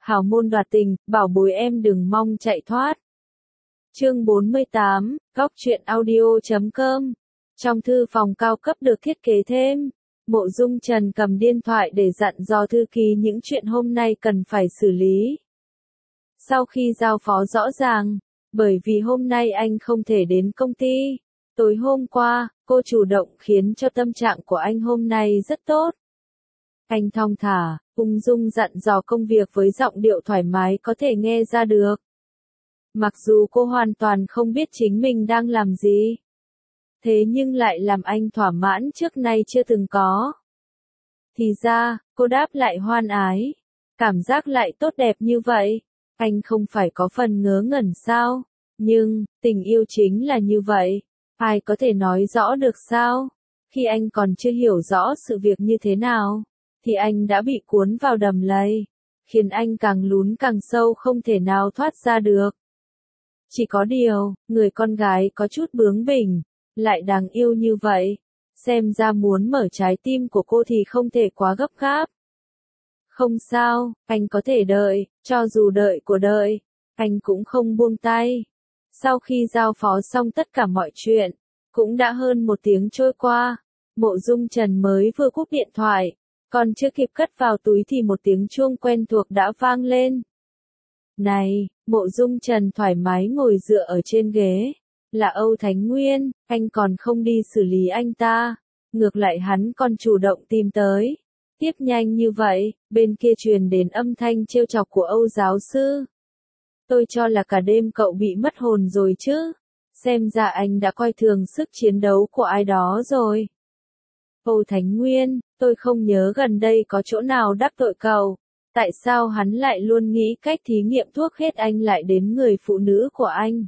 hào môn đoạt tình, bảo bối em đừng mong chạy thoát. Chương 48, góc truyện audio.com. Trong thư phòng cao cấp được thiết kế thêm, Mộ Dung Trần cầm điện thoại để dặn dò thư ký những chuyện hôm nay cần phải xử lý. Sau khi giao phó rõ ràng, bởi vì hôm nay anh không thể đến công ty, tối hôm qua, cô chủ động khiến cho tâm trạng của anh hôm nay rất tốt. Anh thong thả, ung dung dặn dò công việc với giọng điệu thoải mái có thể nghe ra được. Mặc dù cô hoàn toàn không biết chính mình đang làm gì, thế nhưng lại làm anh thỏa mãn trước nay chưa từng có. Thì ra, cô đáp lại hoan ái, cảm giác lại tốt đẹp như vậy, anh không phải có phần ngớ ngẩn sao? Nhưng, tình yêu chính là như vậy, ai có thể nói rõ được sao? Khi anh còn chưa hiểu rõ sự việc như thế nào, thì anh đã bị cuốn vào đầm lầy, khiến anh càng lún càng sâu không thể nào thoát ra được. Chỉ có điều, người con gái có chút bướng bỉnh, lại đáng yêu như vậy, xem ra muốn mở trái tim của cô thì không thể quá gấp gáp. Không sao, anh có thể đợi, cho dù đợi của đợi, anh cũng không buông tay. Sau khi giao phó xong tất cả mọi chuyện, cũng đã hơn 1 tiếng trôi qua, Mộ Dung Trần mới vừa cúp điện thoại, còn chưa kịp cất vào túi thì một tiếng chuông quen thuộc đã vang lên. Này, Mộ Dung Trần thoải mái ngồi dựa ở trên ghế, là Âu Thánh Nguyên, anh còn không đi xử lý anh ta, ngược lại hắn còn chủ động tìm tới. Tiếp nhanh như vậy, bên kia truyền đến âm thanh trêu chọc của Âu giáo sư. Tôi cho là cả đêm cậu bị mất hồn rồi chứ, xem ra anh đã coi thường sức chiến đấu của ai đó rồi. Âu Thánh Nguyên, tôi không nhớ gần đây có chỗ nào đắc tội cậu, tại sao hắn lại luôn nghĩ cách thí nghiệm thuốc hết anh lại đến người phụ nữ của anh.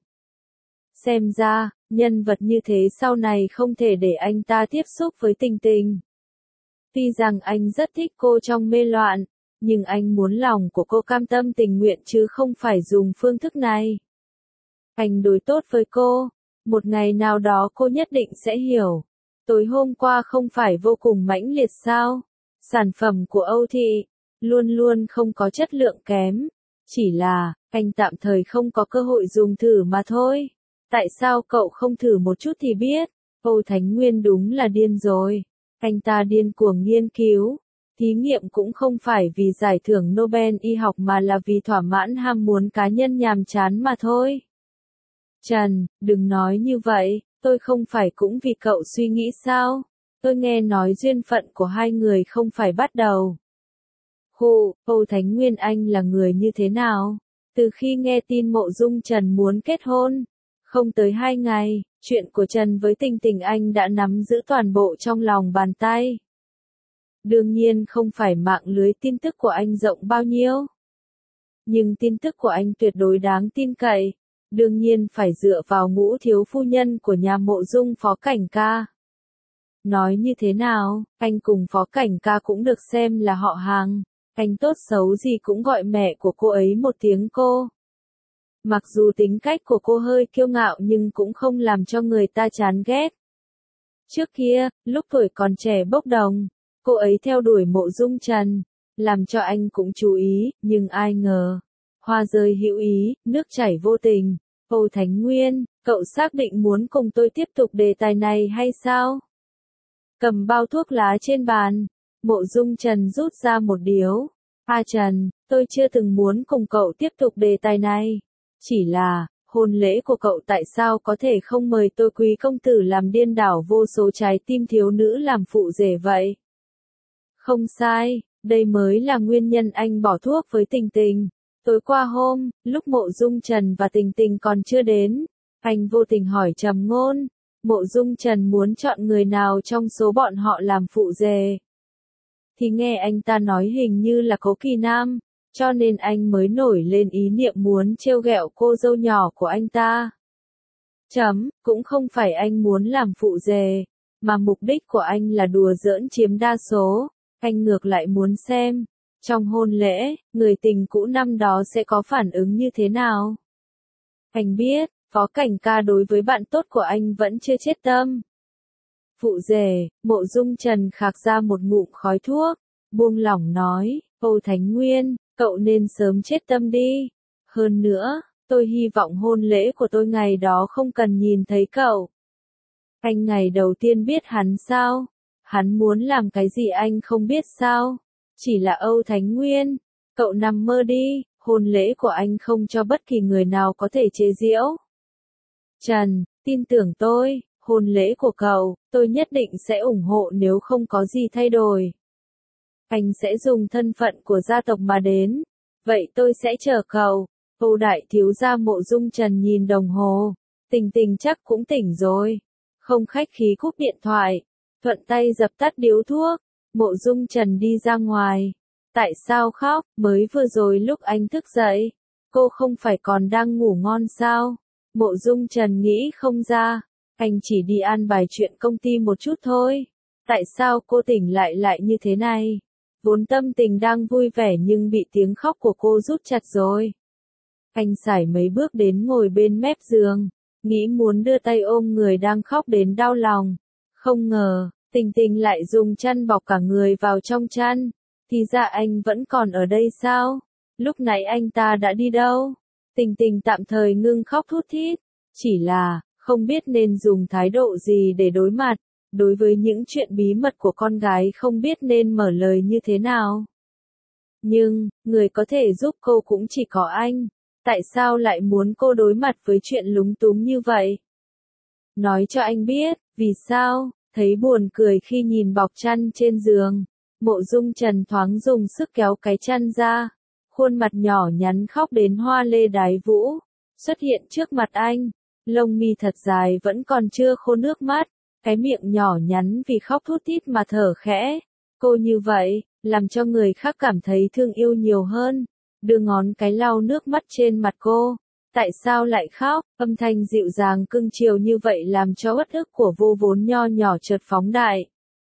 Xem ra, nhân vật như thế sau này không thể để anh ta tiếp xúc với Tình Tình. Tuy rằng anh rất thích cô trong mê loạn, nhưng anh muốn lòng của cô cam tâm tình nguyện chứ không phải dùng phương thức này. Anh đối tốt với cô, một ngày nào đó cô nhất định sẽ hiểu. Tối hôm qua không phải vô cùng mãnh liệt sao? Sản phẩm của Âu Thị luôn luôn không có chất lượng kém, chỉ là anh tạm thời không có cơ hội dùng thử mà thôi. Tại sao cậu không thử một chút thì biết? Âu Thánh Nguyên đúng là điên rồi. Anh ta điên cuồng nghiên cứu, thí nghiệm cũng không phải vì giải thưởng Nobel y học mà là vì thỏa mãn ham muốn cá nhân nhàm chán mà thôi. Trần, đừng nói như vậy, tôi không phải cũng vì cậu suy nghĩ sao? Tôi nghe nói duyên phận của hai người không phải bắt đầu. Hù, Âu Thánh Nguyên anh là người như thế nào? Từ khi nghe tin Mộ Dung Trần muốn kết hôn, không tới 2 ngày, chuyện của Trần với Tình Tình anh đã nắm giữ toàn bộ trong lòng bàn tay. Đương nhiên không phải mạng lưới tin tức của anh rộng bao nhiêu. Nhưng tin tức của anh tuyệt đối đáng tin cậy, đương nhiên phải dựa vào Ngũ thiếu phu nhân của nhà Mộ Dung Phó Cảnh Ca. Nói như thế nào, anh cùng Phó Cảnh Ca cũng được xem là họ hàng, anh tốt xấu gì cũng gọi mẹ của cô ấy một tiếng cô. Mặc dù tính cách của cô hơi kiêu ngạo nhưng cũng không làm cho người ta chán ghét. Trước kia, lúc tuổi còn trẻ bốc đồng, cô ấy theo đuổi Mộ Dung Trần, làm cho anh cũng chú ý, nhưng ai ngờ, hoa rơi hữu ý, nước chảy vô tình. Âu Thánh Nguyên, cậu xác định muốn cùng tôi tiếp tục đề tài này hay sao? Cầm bao thuốc lá trên bàn, Mộ Dung Trần rút ra một điếu. Trần, tôi chưa từng muốn cùng cậu tiếp tục đề tài này. Chỉ là, hôn lễ của cậu tại sao có thể không mời tôi quý công tử làm điên đảo vô số trái tim thiếu nữ làm phụ rể vậy? Không sai, đây mới là nguyên nhân anh bỏ thuốc với Tình Tình. Tối qua hôm, lúc Mộ Dung Trần và Tình Tình còn chưa đến, anh vô tình hỏi Trầm Ngôn, Mộ Dung Trần muốn chọn người nào trong số bọn họ làm phụ rể. Thì nghe anh ta nói hình như là Cố Kỳ Nam, cho nên anh mới nổi lên ý niệm muốn trêu ghẹo cô dâu nhỏ của anh ta. Cũng không phải anh muốn làm phụ rể, mà mục đích của anh là đùa giỡn chiếm đa số, anh ngược lại muốn xem, trong hôn lễ, người tình cũ năm đó sẽ có phản ứng như thế nào. Anh biết, Phó Cảnh Ca đối với bạn tốt của anh vẫn chưa chết tâm. Phụ rể, Mộ Dung Trần khạc ra một ngụm khói thuốc, buông lỏng nói, Âu Thánh Nguyên, Cậu nên sớm chết tâm đi. Hơn nữa, tôi hy vọng hôn lễ của tôi ngày đó không cần nhìn thấy cậu. Anh ngày đầu tiên biết hắn sao? Hắn muốn làm cái gì anh không biết sao? Chỉ là Âu Thánh Nguyên. Cậu nằm mơ đi, hôn lễ của anh không cho bất kỳ người nào có thể chế giễu. Trần, tin tưởng tôi, hôn lễ của cậu, tôi nhất định sẽ ủng hộ nếu không có gì thay đổi. Anh sẽ dùng thân phận của gia tộc mà đến. Vậy tôi sẽ chờ cậu. Âu đại thiếu gia Mộ Dung Trần nhìn đồng hồ. Tình tình chắc cũng tỉnh rồi. Không khách khí cúp điện thoại. Thuận tay dập tắt điếu thuốc. Mộ Dung Trần đi ra ngoài. Tại sao khóc? Mới vừa rồi lúc anh thức dậy. Cô không phải còn đang ngủ ngon sao? Mộ Dung Trần nghĩ không ra. Anh chỉ đi an bài chuyện công ty một chút thôi. Tại sao cô tỉnh lại như thế này? Vốn tâm tình đang vui vẻ nhưng bị tiếng khóc của cô rút chặt rồi. Anh sải mấy bước đến ngồi bên mép giường, nghĩ muốn đưa tay ôm người đang khóc đến đau lòng. Không ngờ, Tình Tình lại dùng chăn bọc cả người vào trong chăn. Thì ra anh vẫn còn ở đây sao? Lúc nãy anh ta đã đi đâu? Tình Tình tạm thời ngưng khóc thút thít. Chỉ là, không biết nên dùng thái độ gì để đối mặt. Đối với những chuyện bí mật của con gái không biết nên mở lời như thế nào. Nhưng, người có thể giúp cô cũng chỉ có anh. Tại sao lại muốn cô đối mặt với chuyện lúng túng như vậy? Nói cho anh biết, vì sao? Thấy buồn cười khi nhìn bọc chăn trên giường. Mộ Dung Trần thoáng dùng sức kéo cái chăn ra. Khuôn mặt nhỏ nhắn khóc đến hoa lê đái vũ. Xuất hiện trước mặt anh. Lông mi thật dài vẫn còn chưa khô nước mắt. Cái miệng nhỏ nhắn vì khóc thút thít mà thở khẽ. Cô như vậy, làm cho người khác cảm thấy thương yêu nhiều hơn. Đưa ngón cái lau nước mắt trên mặt cô. Tại sao lại khóc? Âm thanh dịu dàng cưng chiều như vậy làm cho uất ức của vô vốn nho nhỏ chợt phóng đại.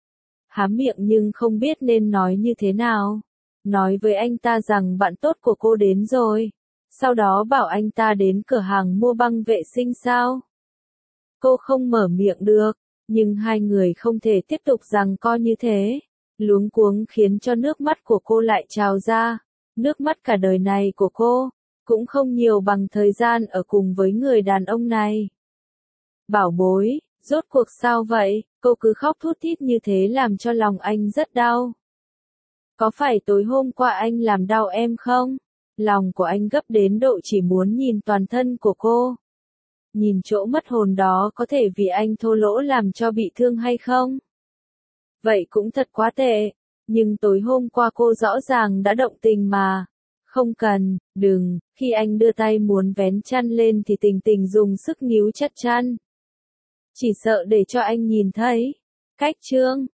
Há miệng nhưng không biết nên nói như thế nào. Nói với anh ta rằng bạn tốt của cô đến rồi. Sau đó bảo anh ta đến cửa hàng mua băng vệ sinh sao? Cô không mở miệng được. Nhưng hai người không thể tiếp tục giằng co như thế. Luống cuống khiến cho nước mắt của cô lại trào ra. Nước mắt cả đời này của cô, cũng không nhiều bằng thời gian ở cùng với người đàn ông này. Bảo bối, rốt cuộc sao vậy? Cô cứ khóc thút thít như thế làm cho lòng anh rất đau. Có phải tối hôm qua anh làm đau em không? Lòng của anh gấp đến độ chỉ muốn nhìn toàn thân của cô. Nhìn chỗ mất hồn đó có thể vì anh thô lỗ làm cho bị thương hay không? Vậy cũng thật quá tệ. Nhưng tối hôm qua cô rõ ràng đã động tình mà. Không cần, đừng, khi anh đưa tay muốn vén chăn lên thì Tình Tình dùng sức níu chặt chăn. Chỉ sợ để cho anh nhìn thấy. Cách chương